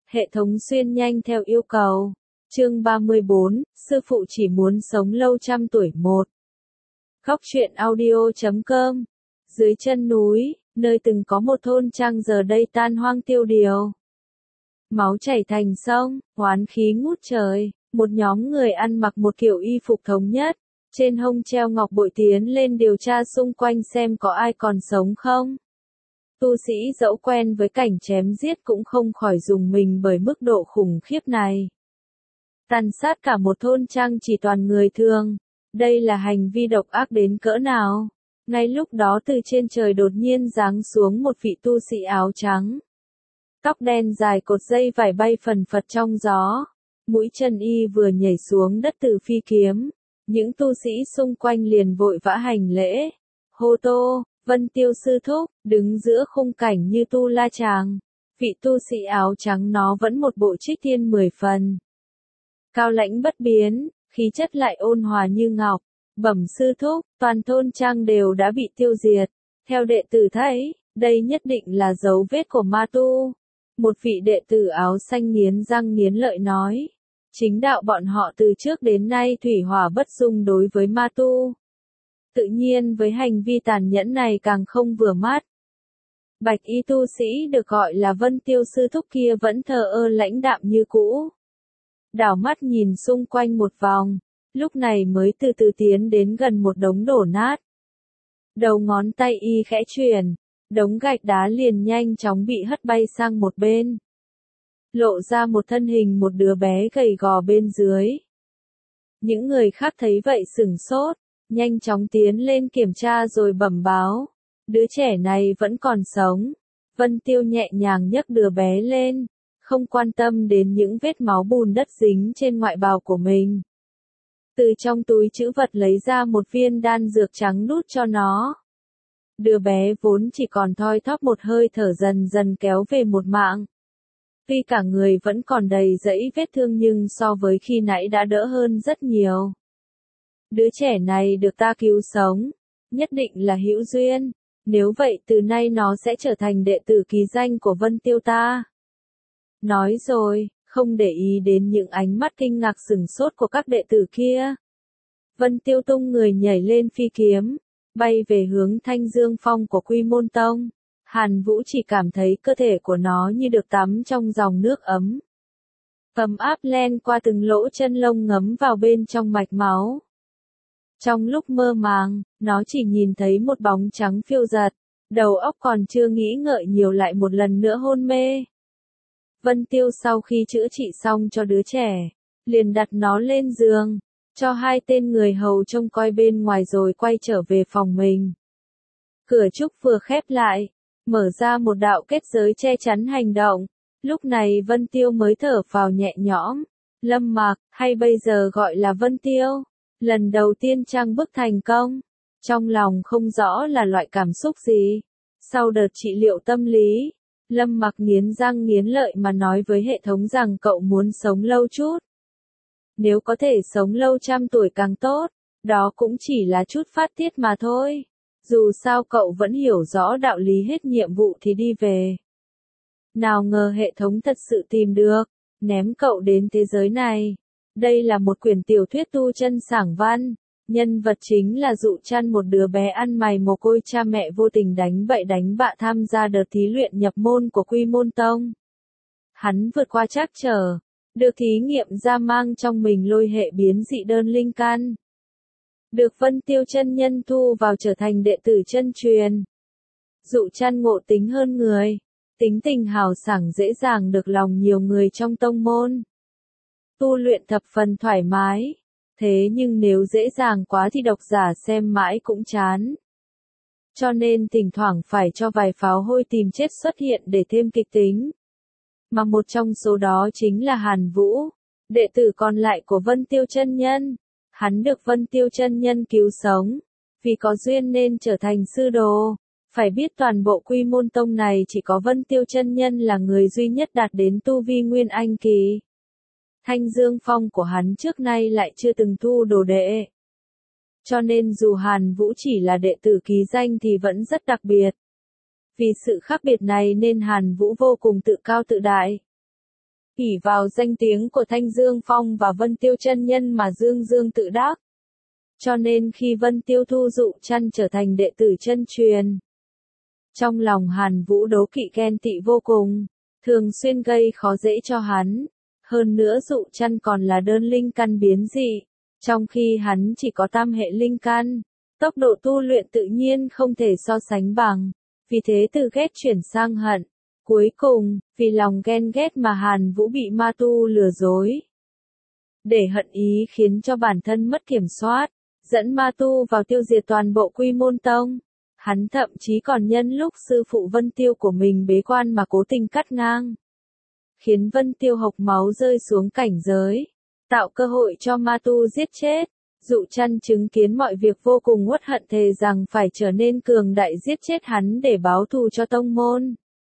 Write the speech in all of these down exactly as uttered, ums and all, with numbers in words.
Hệ thống xuyên nhanh theo yêu cầu. Chương ba mươi bốn, sư phụ chỉ muốn sống lâu trăm tuổi một. Góc truyện audio chấm com. Dưới chân núi, nơi từng có một thôn trang giờ đây tan hoang tiêu điều. Máu chảy thành sông, oán khí ngút trời, một nhóm người ăn mặc một kiểu y phục thống nhất, trên hông treo ngọc bội tiến lên điều tra xung quanh xem có ai còn sống không. Tu sĩ dẫu quen với cảnh chém giết cũng không khỏi rùng mình bởi mức độ khủng khiếp này. Tàn sát cả một thôn trang chỉ toàn người thường, đây là hành vi độc ác đến cỡ nào. Ngay lúc đó từ trên trời đột nhiên giáng xuống một vị tu sĩ áo trắng. Tóc đen dài cột dây vải bay phần phật trong gió, mũi chân y vừa nhảy xuống đất từ phi kiếm. Những tu sĩ xung quanh liền vội vã hành lễ. Hô tô, Vân Tiêu sư thúc, đứng giữa khung cảnh như tu la chàng. Vị tu sĩ áo trắng nó vẫn một bộ trích tiên mười phần. Cao lãnh bất biến, khí chất lại ôn hòa như ngọc. Bẩm sư thúc, toàn thôn trang đều đã bị tiêu diệt. Theo đệ tử thấy, đây nhất định là dấu vết của ma tu. Một vị đệ tử áo xanh nghiến răng nghiến lợi nói. Chính đạo bọn họ từ trước đến nay thủy hỏa bất dung đối với ma tu. Tự nhiên với hành vi tàn nhẫn này càng không vừa mắt. Bạch y tu sĩ được gọi là Vân Tiêu sư thúc kia vẫn thờ ơ lãnh đạm như cũ. Đảo mắt nhìn xung quanh một vòng, lúc này mới từ từ tiến đến gần một đống đổ nát. Đầu ngón tay y khẽ chuyển, đống gạch đá liền nhanh chóng bị hất bay sang một bên. Lộ ra một thân hình một đứa bé gầy gò bên dưới. Những người khác thấy vậy sửng sốt, nhanh chóng tiến lên kiểm tra rồi bẩm báo. Đứa trẻ này vẫn còn sống. Vân Tiêu nhẹ nhàng nhấc đứa bé lên, không quan tâm đến những vết máu bùn đất dính trên ngoại bào của mình. Từ trong túi trữ vật lấy ra một viên đan dược trắng đút cho nó. Đứa bé vốn chỉ còn thoi thóp một hơi thở dần dần kéo về một mạng. Tuy cả người vẫn còn đầy dẫy vết thương nhưng so với khi nãy đã đỡ hơn rất nhiều. Đứa trẻ này được ta cứu sống, nhất định là hữu duyên, nếu vậy từ nay nó sẽ trở thành đệ tử ký danh của Vân Tiêu ta. Nói rồi, không để ý đến những ánh mắt kinh ngạc sửng sốt của các đệ tử kia. Vân Tiêu tung người nhảy lên phi kiếm, bay về hướng Thanh Dương Phong của Quy Môn Tông. Hàn Vũ chỉ cảm thấy cơ thể của nó như được tắm trong dòng nước ấm. Ấm áp len qua từng lỗ chân lông ngấm vào bên trong mạch máu. Trong lúc mơ màng, nó chỉ nhìn thấy một bóng trắng phiêu dật, đầu óc còn chưa nghĩ ngợi nhiều lại một lần nữa hôn mê. Vân Tiêu sau khi chữa trị xong cho đứa trẻ, liền đặt nó lên giường, cho hai tên người hầu trông coi bên ngoài rồi quay trở về phòng mình. Cửa trúc vừa khép lại, mở ra một đạo kết giới che chắn hành động. Lúc này Vân Tiêu mới thở phào nhẹ nhõm. Lâm Mạc, hay bây giờ gọi là Vân Tiêu, lần đầu tiên trang bức thành công. Trong lòng không rõ là loại cảm xúc gì. Sau đợt trị liệu tâm lý, Lâm Mạc nghiến răng nghiến lợi mà nói với hệ thống rằng cậu muốn sống lâu chút. Nếu có thể sống lâu trăm tuổi càng tốt, đó cũng chỉ là chút phát tiết mà thôi. Dù sao cậu vẫn hiểu rõ đạo lý hết nhiệm vụ thì đi về. Nào ngờ hệ thống thật sự tìm được, ném cậu đến thế giới này. Đây là một quyển tiểu thuyết tu chân sảng văn. Nhân vật chính là Dụ Trăn, một đứa bé ăn mày mồ côi cha mẹ vô tình đánh bậy đánh bạ tham gia đợt thí luyện nhập môn của Quy Môn Tông. Hắn vượt qua trắc trở, được thí nghiệm ra mang trong mình lôi hệ biến dị đơn linh căn. Được Vân Tiêu chân nhân thu vào trở thành đệ tử chân truyền. Dụ Trăn ngộ tính hơn người, tính tình hào sảng dễ dàng được lòng nhiều người trong tông môn. Tu luyện thập phần thoải mái, thế nhưng nếu dễ dàng quá thì độc giả xem mãi cũng chán. Cho nên thỉnh thoảng phải cho vài pháo hôi tìm chết xuất hiện để thêm kịch tính. Mà một trong số đó chính là Hàn Vũ, đệ tử còn lại của Vân Tiêu chân nhân. Hắn được Vân Tiêu chân nhân cứu sống, vì có duyên nên trở thành sư đồ. Phải biết toàn bộ Quy Môn Tông này chỉ có Vân Tiêu chân nhân là người duy nhất đạt đến tu vi Nguyên Anh kỳ. Thanh Dương Phong của hắn trước nay lại chưa từng thu đồ đệ. Cho nên dù Hàn Vũ chỉ là đệ tử ký danh thì vẫn rất đặc biệt. Vì sự khác biệt này nên Hàn Vũ vô cùng tự cao tự đại. ỷ vào danh tiếng của Thanh Dương Phong và Vân Tiêu chân nhân mà dương dương tự đắc. Cho nên khi Vân Tiêu thu dụ chân trở thành đệ tử chân truyền, trong lòng Hàn Vũ đố kỵ ghen tị vô cùng, thường xuyên gây khó dễ cho hắn. Hơn nữa dụ chân còn là đơn linh căn biến dị, trong khi hắn chỉ có tam hệ linh căn, tốc độ tu luyện tự nhiên không thể so sánh bằng, vì thế từ ghét chuyển sang hận. Cuối cùng, vì lòng ghen ghét mà Hàn Vũ bị ma tu lừa dối. Để hận ý khiến cho bản thân mất kiểm soát, dẫn ma tu vào tiêu diệt toàn bộ Quy Môn Tông. Hắn thậm chí còn nhân lúc sư phụ Vân Tiêu của mình bế quan mà cố tình cắt ngang, khiến Vân Tiêu hộc máu rơi xuống cảnh giới, tạo cơ hội cho ma tu giết chết. Dụ Chân chứng kiến mọi việc vô cùng uất hận, thề rằng phải trở nên cường đại giết chết hắn để báo thù cho tông môn.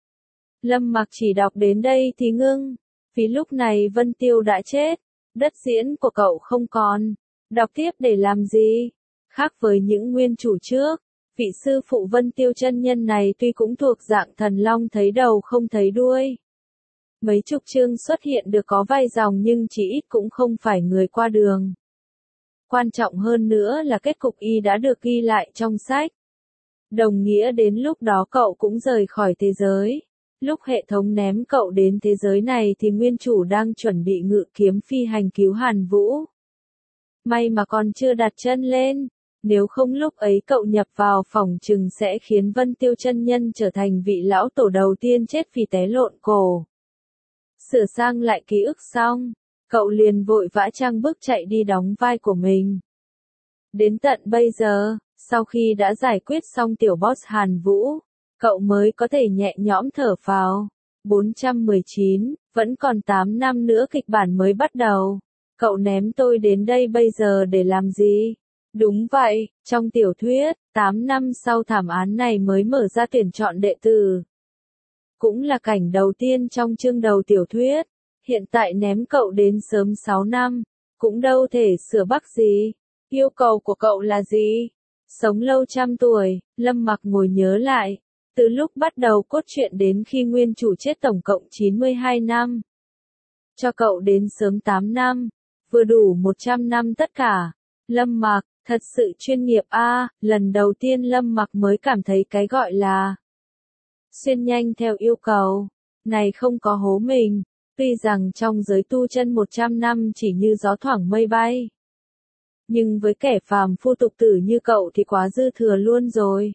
Lâm Mặc chỉ đọc đến đây thì ngưng, vì lúc này Vân Tiêu đã chết, đất diễn của cậu không còn, đọc tiếp để làm gì? Khác với những nguyên chủ trước, vị sư phụ Vân Tiêu chân nhân này tuy cũng thuộc dạng thần long thấy đầu không thấy đuôi. Mấy chục chương xuất hiện được có vài dòng nhưng chỉ ít cũng không phải người qua đường. Quan trọng hơn nữa là kết cục y đã được ghi lại trong sách. Đồng nghĩa đến lúc đó cậu cũng rời khỏi thế giới. Lúc hệ thống ném cậu đến thế giới này thì nguyên chủ đang chuẩn bị ngự kiếm phi hành cứu Hàn Vũ. May mà còn chưa đặt chân lên, nếu không lúc ấy cậu nhập vào phòng chừng sẽ khiến Vân Tiêu chân nhân trở thành vị lão tổ đầu tiên chết vì té lộn cổ. Sửa sang lại ký ức xong, cậu liền vội vã trang bước chạy đi đóng vai của mình. Đến tận bây giờ, sau khi đã giải quyết xong tiểu boss Hàn Vũ, cậu mới có thể nhẹ nhõm thở phào. bốn trăm mười chín, vẫn còn tám năm nữa kịch bản mới bắt đầu. Cậu ném tôi đến đây bây giờ để làm gì? Đúng vậy, trong tiểu thuyết, tám năm sau thảm án này mới mở ra tuyển chọn đệ tử. Cũng là cảnh đầu tiên trong chương đầu tiểu thuyết. Hiện tại ném cậu đến sớm sáu năm, cũng đâu thể sửa bắc gì. Yêu cầu của cậu là gì? Sống lâu trăm tuổi. Lâm Mặc ngồi nhớ lại. Từ lúc bắt đầu cốt truyện đến khi nguyên chủ chết tổng cộng chín mươi hai năm. Cho cậu đến sớm tám năm, vừa đủ một trăm năm tất cả. Lâm Mặc, thật sự chuyên nghiệp a, à, lần đầu tiên Lâm Mặc mới cảm thấy cái gọi là xuyên nhanh theo yêu cầu, này không có hố mình. Tuy rằng trong giới tu chân một trăm năm chỉ như gió thoảng mây bay. Nhưng với kẻ phàm phu tục tử như cậu thì quá dư thừa luôn rồi.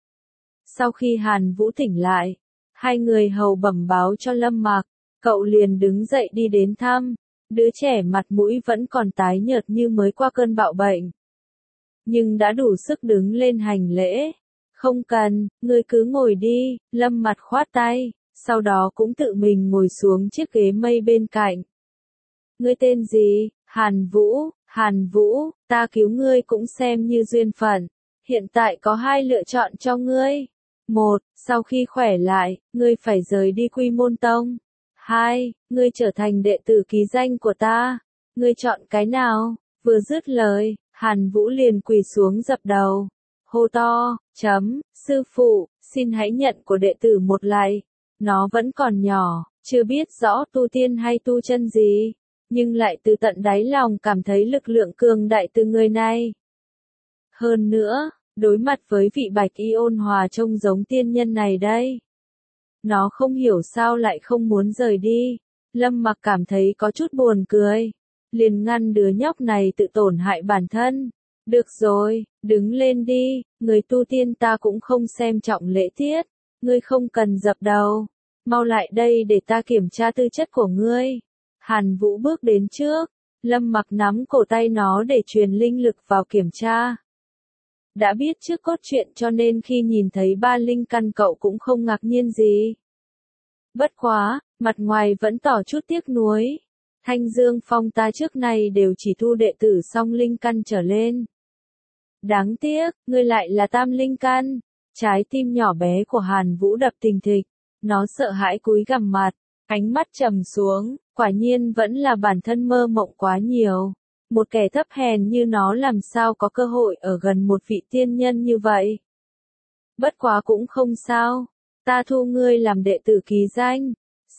Sau khi Hàn Vũ tỉnh lại, hai người hầu bẩm báo cho Lâm Mặc, cậu liền đứng dậy đi đến thăm. Đứa trẻ mặt mũi vẫn còn tái nhợt như mới qua cơn bạo bệnh, nhưng đã đủ sức đứng lên hành lễ. Không cần, ngươi cứ ngồi đi. Lâm Mặc khoát tay, sau đó cũng tự mình ngồi xuống chiếc ghế mây bên cạnh. Ngươi tên gì? Hàn Vũ. Hàn Vũ, ta cứu ngươi cũng xem như duyên phận. Hiện tại có hai lựa chọn cho ngươi. Một, sau khi khỏe lại, ngươi phải rời đi Quy Môn Tông. Hai, ngươi trở thành đệ tử ký danh của ta. Ngươi chọn cái nào? Vừa dứt lời, Hàn Vũ liền quỳ xuống dập đầu. Hô to, chấm, sư phụ, xin hãy nhận của đệ tử một lạy. Nó vẫn còn nhỏ, chưa biết rõ tu tiên hay tu chân gì, nhưng lại từ tận đáy lòng cảm thấy lực lượng cường đại từ người này. Hơn nữa, đối mặt với vị bạch y ôn hòa trông giống tiên nhân này đây, nó không hiểu sao lại không muốn rời đi. Lâm Mặc cảm thấy có chút buồn cười, liền ngăn đứa nhóc này tự tổn hại bản thân. Được rồi, đứng lên đi, người tu tiên ta cũng không xem trọng lễ tiết, ngươi không cần dập đầu, mau lại đây để ta kiểm tra tư chất của ngươi. Hàn Vũ bước đến trước, Lâm Mặc nắm cổ tay nó để truyền linh lực vào kiểm tra. Đã biết trước cốt truyện cho nên khi nhìn thấy ba linh căn cậu cũng không ngạc nhiên gì. Bất quá, mặt ngoài vẫn tỏ chút tiếc nuối. Thanh Dương Phong ta trước này đều chỉ thu đệ tử song linh căn trở lên. Đáng tiếc, ngươi lại là tam linh căn. Trái tim nhỏ bé của Hàn Vũ đập thình thịch, nó sợ hãi cúi gằm mặt, ánh mắt trầm xuống, quả nhiên vẫn là bản thân mơ mộng quá nhiều. Một kẻ thấp hèn như nó làm sao có cơ hội ở gần một vị tiên nhân như vậy. Bất quá cũng không sao, ta thu ngươi làm đệ tử ký danh,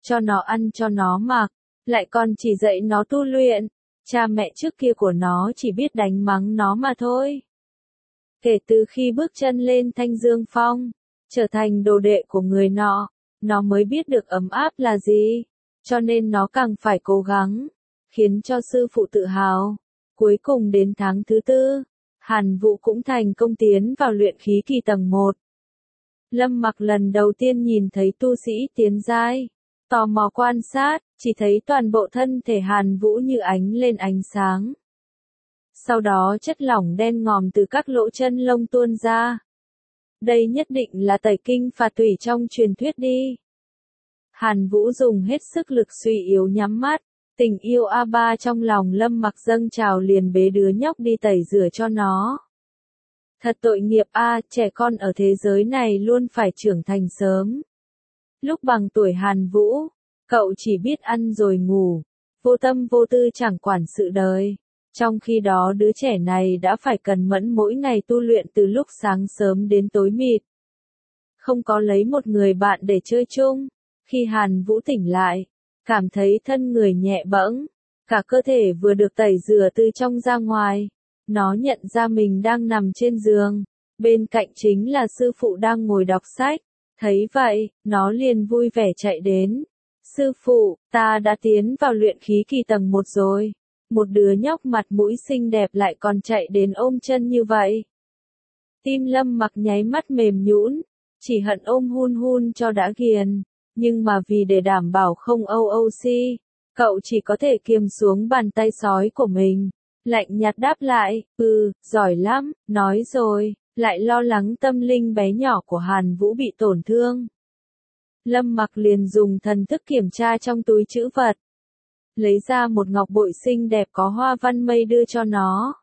cho nó ăn cho nó mặc, lại còn chỉ dạy nó tu luyện. Cha mẹ trước kia của nó chỉ biết đánh mắng nó mà thôi. Kể từ khi bước chân lên Thanh Dương Phong, trở thành đồ đệ của người nọ, nó mới biết được ấm áp là gì, cho nên nó càng phải cố gắng, khiến cho sư phụ tự hào. Cuối cùng đến tháng thứ tư, Hàn Vũ cũng thành công tiến vào luyện khí kỳ tầng một. Lâm Mặc lần đầu tiên nhìn thấy tu sĩ tiến giai, tò mò quan sát, chỉ thấy toàn bộ thân thể Hàn Vũ như ánh lên ánh sáng. Sau đó chất lỏng đen ngòm từ các lỗ chân lông tuôn ra. Đây nhất định là tẩy kinh phạt tủy trong truyền thuyết đi. Hàn Vũ dùng hết sức lực suy yếu nhắm mắt, tình yêu A ba trong lòng Lâm Mặc dâng trào liền bế đứa nhóc đi tẩy rửa cho nó. Thật tội nghiệp a, trẻ con ở thế giới này luôn phải trưởng thành sớm. Lúc bằng tuổi Hàn Vũ, cậu chỉ biết ăn rồi ngủ, vô tâm vô tư chẳng quản sự đời. Trong khi đó đứa trẻ này đã phải cần mẫn mỗi ngày tu luyện từ lúc sáng sớm đến tối mịt. Không có lấy một người bạn để chơi chung. Khi Hàn Vũ tỉnh lại, cảm thấy thân người nhẹ bẫng, cả cơ thể vừa được tẩy rửa từ trong ra ngoài. Nó nhận ra mình đang nằm trên giường, bên cạnh chính là sư phụ đang ngồi đọc sách. Thấy vậy, nó liền vui vẻ chạy đến. Sư phụ, ta đã tiến vào luyện khí kỳ tầng một rồi. Một đứa nhóc mặt mũi xinh đẹp lại còn chạy đến ôm chân như vậy. Tim Lâm Mặc nháy mắt mềm nhũn, chỉ hận ôm hun hun cho đã ghiền. Nhưng mà vì để đảm bảo không âu âu si, cậu chỉ có thể kiềm xuống bàn tay sói của mình. Lạnh nhạt đáp lại, ừ, giỏi lắm, nói rồi, lại lo lắng tâm linh bé nhỏ của Hàn Vũ bị tổn thương. Lâm Mặc liền dùng thần thức kiểm tra trong túi trữ vật. Lấy ra một ngọc bội xinh đẹp có hoa văn mây đưa cho nó.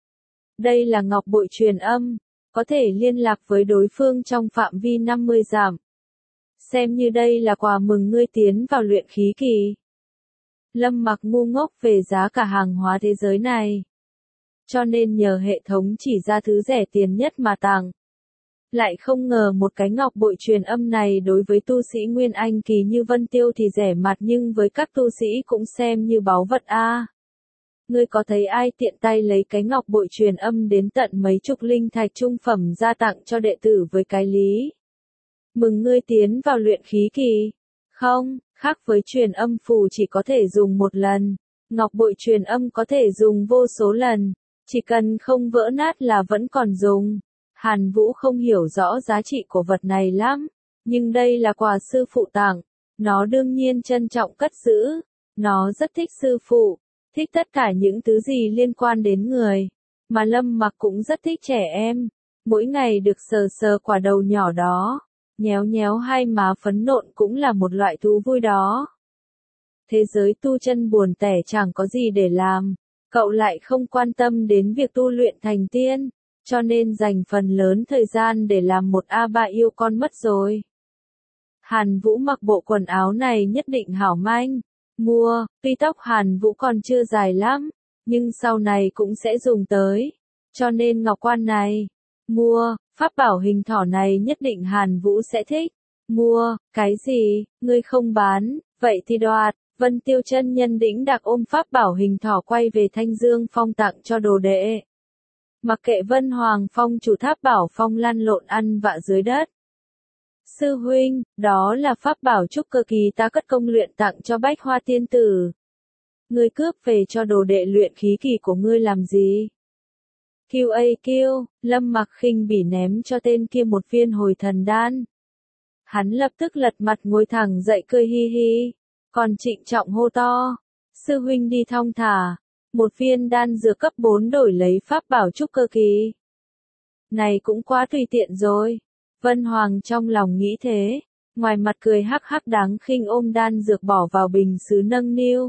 Đây là ngọc bội truyền âm, có thể liên lạc với đối phương trong phạm vi năm mươi dặm. Xem như đây là quà mừng ngươi tiến vào luyện khí kỳ. Lâm Mặc ngu ngốc về giá cả hàng hóa thế giới này, cho nên nhờ hệ thống chỉ ra thứ rẻ tiền nhất mà tặng. Lại không ngờ một cái ngọc bội truyền âm này đối với tu sĩ Nguyên Anh kỳ như Vân Tiêu thì rẻ mạt, nhưng với các tu sĩ cũng xem như báu vật a. À. Ngươi có thấy ai tiện tay lấy cái ngọc bội truyền âm đến tận mấy chục linh thạch trung phẩm ra tặng cho đệ tử với cái lý mừng ngươi tiến vào luyện khí kỳ? Không, khác với truyền âm phù chỉ có thể dùng một lần, ngọc bội truyền âm có thể dùng vô số lần, chỉ cần không vỡ nát là vẫn còn dùng. Hàn Vũ không hiểu rõ giá trị của vật này lắm, nhưng đây là quà sư phụ tặng, nó đương nhiên trân trọng cất giữ. Nó rất thích sư phụ, thích tất cả những thứ gì liên quan đến người, mà Lâm Mặc cũng rất thích trẻ em, mỗi ngày được sờ sờ quả đầu nhỏ đó, nhéo nhéo hai má phấn nộn cũng là một loại thú vui đó. Thế giới tu chân buồn tẻ chẳng có gì để làm, cậu lại không quan tâm đến việc tu luyện thành tiên, cho nên dành phần lớn thời gian để làm một A ba yêu con mất rồi. Hàn Vũ mặc bộ quần áo này nhất định hảo manh, mua, tuy tóc Hàn Vũ còn chưa dài lắm, nhưng sau này cũng sẽ dùng tới, cho nên ngọc quan này, mua, pháp bảo hình thỏ này nhất định Hàn Vũ sẽ thích. Mua, cái gì, ngươi không bán, vậy thì đoạt. Vân Tiêu chân nhân đĩnh đạc ôm pháp bảo hình thỏ quay về Thanh Dương Phong tặng cho đồ đệ. Mặc kệ Vân Hoàng Phong chủ tháp bảo phong lăn lộn ăn vạ dưới đất. Sư huynh, đó là pháp bảo trúc cơ kỳ ta cất công luyện tặng cho Bách Hoa tiên tử. Ngươi cướp về cho đồ đệ luyện khí kỳ của ngươi làm gì? Kiêu a kiêu, Lâm Mặc khinh bỉ ném cho tên kia một viên hồi thần đan. Hắn lập tức lật mặt ngồi thẳng dậy cười hi hi, còn trịnh trọng hô to, sư huynh đi thong thả, một viên đan dược cấp bốn đổi lấy pháp bảo trúc cơ kỳ. Này cũng quá tùy tiện rồi. Vân Hoàng trong lòng nghĩ thế, ngoài mặt cười hắc hắc đáng khinh ôm đan dược bỏ vào bình sứ nâng niu.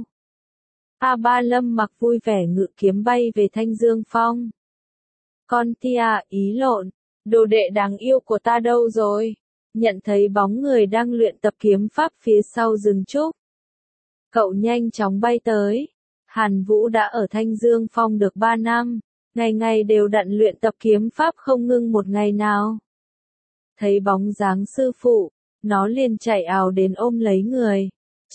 A Ba Lâm Mặc vui vẻ ngự kiếm bay về Thanh Dương Phong. Con tia, ý lộn, đồ đệ đáng yêu của ta đâu rồi? Nhận thấy bóng người đang luyện tập kiếm pháp phía sau rừng trúc. Cậu nhanh chóng bay tới. Hàn Vũ đã ở Thanh Dương Phong được ba năm, ngày ngày đều đặn luyện tập kiếm pháp không ngưng một ngày nào. Thấy bóng dáng sư phụ, nó liền chạy ào đến ôm lấy người.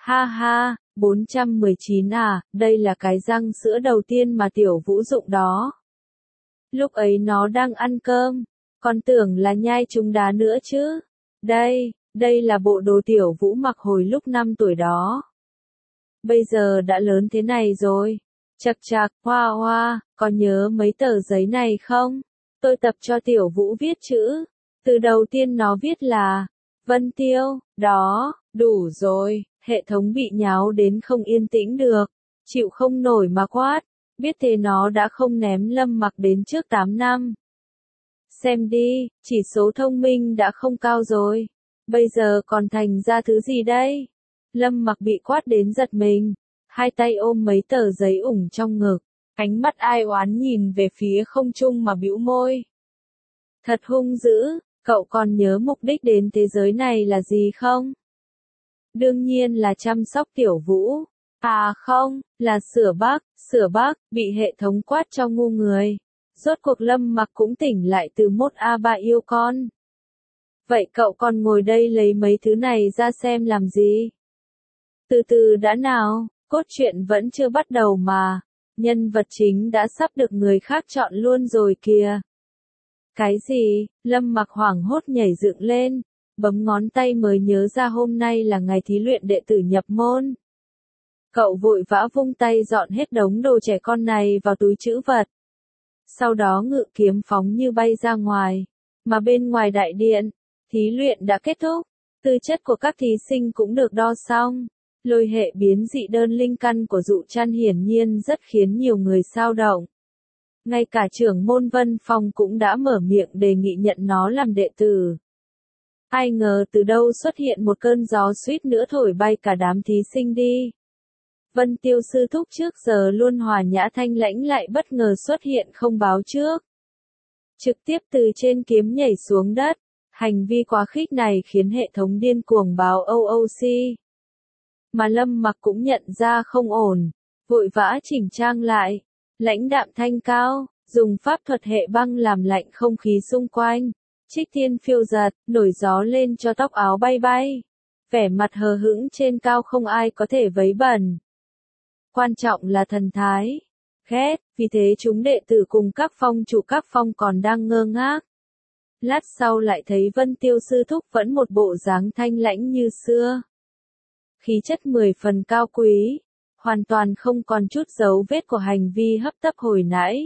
Ha ha, bốn trăm mười chín à, đây là cái răng sữa đầu tiên mà Tiểu Vũ dụng đó. Lúc ấy nó đang ăn cơm, còn tưởng là nhai trúng đá nữa chứ. Đây, đây là bộ đồ Tiểu Vũ mặc hồi lúc năm tuổi đó. Bây giờ đã lớn thế này rồi. Chật chạc, hoa hoa, có nhớ mấy tờ giấy này không? Tôi tập cho Tiểu Vũ viết chữ. Từ đầu tiên nó viết là Vân Tiêu, đó, đủ rồi. Hệ thống bị nháo đến không yên tĩnh được, chịu không nổi mà quát, biết thế nó đã không ném Lâm Mặc đến trước tám năm. Xem đi, chỉ số thông minh đã không cao rồi, bây giờ còn thành ra thứ gì đây? Lâm Mặc bị quát đến giật mình, hai tay ôm mấy tờ giấy ủng trong ngực, ánh mắt ai oán nhìn về phía không trung mà bĩu môi. Thật hung dữ, cậu còn nhớ mục đích đến thế giới này là gì không? Đương nhiên là chăm sóc Tiểu Vũ. À không, là sửa bác, sửa bác, bị hệ thống quát cho ngu người. Rốt cuộc Lâm Mặc cũng tỉnh lại từ mốt a ba yêu con. Vậy cậu còn ngồi đây lấy mấy thứ này ra xem làm gì? Từ từ đã nào, cốt truyện vẫn chưa bắt đầu mà. Nhân vật chính đã sắp được người khác chọn luôn rồi kìa. Cái gì? Lâm Mặc hoảng hốt nhảy dựng lên. Bấm ngón tay mới nhớ ra hôm nay là ngày thí luyện đệ tử nhập môn. Cậu vội vã vung tay dọn hết đống đồ trẻ con này vào túi trữ vật. Sau đó ngự kiếm phóng như bay ra ngoài. Mà bên ngoài đại điện, thí luyện đã kết thúc. Tư chất của các thí sinh cũng được đo xong. Lôi hệ biến dị đơn linh căn của Dụ Trăn hiển nhiên rất khiến nhiều người xao động. Ngay cả trưởng môn Vân Phong cũng đã mở miệng đề nghị nhận nó làm đệ tử. Ai ngờ từ đâu xuất hiện một cơn gió suýt nữa thổi bay cả đám thí sinh đi. Vân Tiêu sư thúc trước giờ luôn hòa nhã thanh lãnh lại bất ngờ xuất hiện không báo trước. Trực tiếp từ trên kiếm nhảy xuống đất, hành vi quá khích này khiến hệ thống điên cuồng báo o o xê. Mà Lâm Mặc cũng nhận ra không ổn, vội vã chỉnh trang lại, lãnh đạm thanh cao, dùng pháp thuật hệ băng làm lạnh không khí xung quanh. Trích Thiên phiêu giật, nổi gió lên cho tóc áo bay bay. Vẻ mặt hờ hững trên cao không ai có thể vấy bẩn. Quan trọng là thần thái. Ghét, vì thế chúng đệ tử cùng các phong chủ các phong còn đang ngơ ngác. Lát sau lại thấy Vân Tiêu sư thúc vẫn một bộ dáng thanh lãnh như xưa. Khí chất mười phần cao quý, hoàn toàn không còn chút dấu vết của hành vi hấp tấp hồi nãy.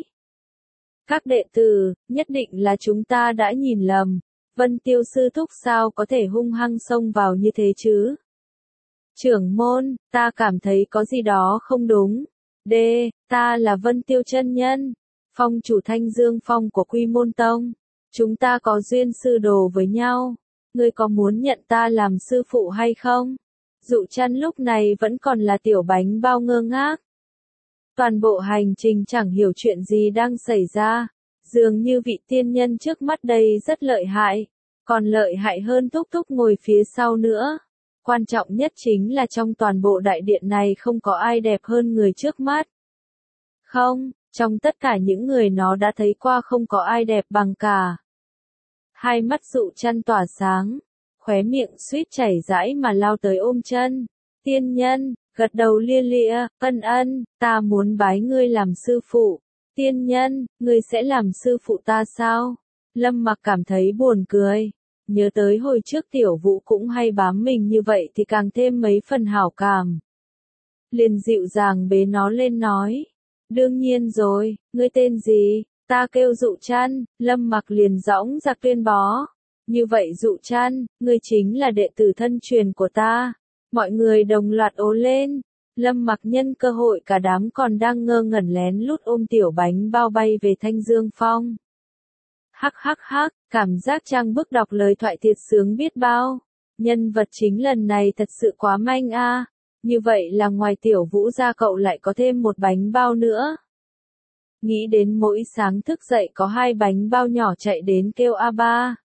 Các đệ tử, nhất định là chúng ta đã nhìn lầm, Vân Tiêu sư thúc sao có thể hung hăng xông vào như thế chứ? Trưởng môn, ta cảm thấy có gì đó không đúng. D, ta là Vân Tiêu chân nhân, phong chủ Thanh Dương Phong của Quy Môn Tông. Chúng ta có duyên sư đồ với nhau. Ngươi có muốn nhận ta làm sư phụ hay không? Dụ Trăn lúc này vẫn còn là tiểu bánh bao ngơ ngác. Toàn bộ hành trình chẳng hiểu chuyện gì đang xảy ra. Dường như vị tiên nhân trước mắt đây rất lợi hại. Còn lợi hại hơn thúc thúc ngồi phía sau nữa. Quan trọng nhất chính là trong toàn bộ đại điện này không có ai đẹp hơn người trước mắt. Không, trong tất cả những người nó đã thấy qua không có ai đẹp bằng cả. Hai mắt Dụ Trăn tỏa sáng, khóe miệng suýt chảy rãi mà lao tới ôm chân. Tiên nhân, gật đầu lia lịa, ân ân, ta muốn bái ngươi làm sư phụ. Tiên nhân, ngươi sẽ làm sư phụ ta sao? Lâm Mặc cảm thấy buồn cười. Nhớ tới hồi trước Tiểu Vũ cũng hay bám mình như vậy thì càng thêm mấy phần hảo cảm. Liền dịu dàng bế nó lên nói. Đương nhiên rồi, ngươi tên gì? Ta kêu Dụ Trăn. Lâm Mặc liền dõng dạc tuyên bó. Như vậy Dụ Trăn, ngươi chính là đệ tử thân truyền của ta. Mọi người đồng loạt ố lên. Lâm Mặc nhân cơ hội cả đám còn đang ngơ ngẩn lén lút ôm tiểu bánh bao bay về Thanh Dương Phong. Hắc hắc hắc, cảm giác trang bức đọc lời thoại thiệt sướng biết bao. Nhân vật chính lần này thật sự quá manh a. À. Như vậy là ngoài Tiểu Vũ ra cậu lại có thêm một bánh bao nữa. Nghĩ đến mỗi sáng thức dậy có hai bánh bao nhỏ chạy đến kêu a ba.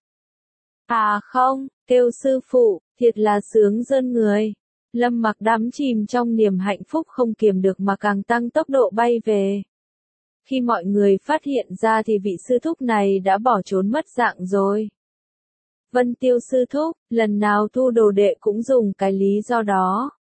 À không, kêu sư phụ, thiệt là sướng rơn người. Lâm Mặc đắm chìm trong niềm hạnh phúc không kiềm được mà càng tăng tốc độ bay về. Khi mọi người phát hiện ra thì vị sư thúc này đã bỏ trốn mất dạng rồi. Vân Tiêu sư thúc, lần nào thu đồ đệ cũng dùng cái lý do đó.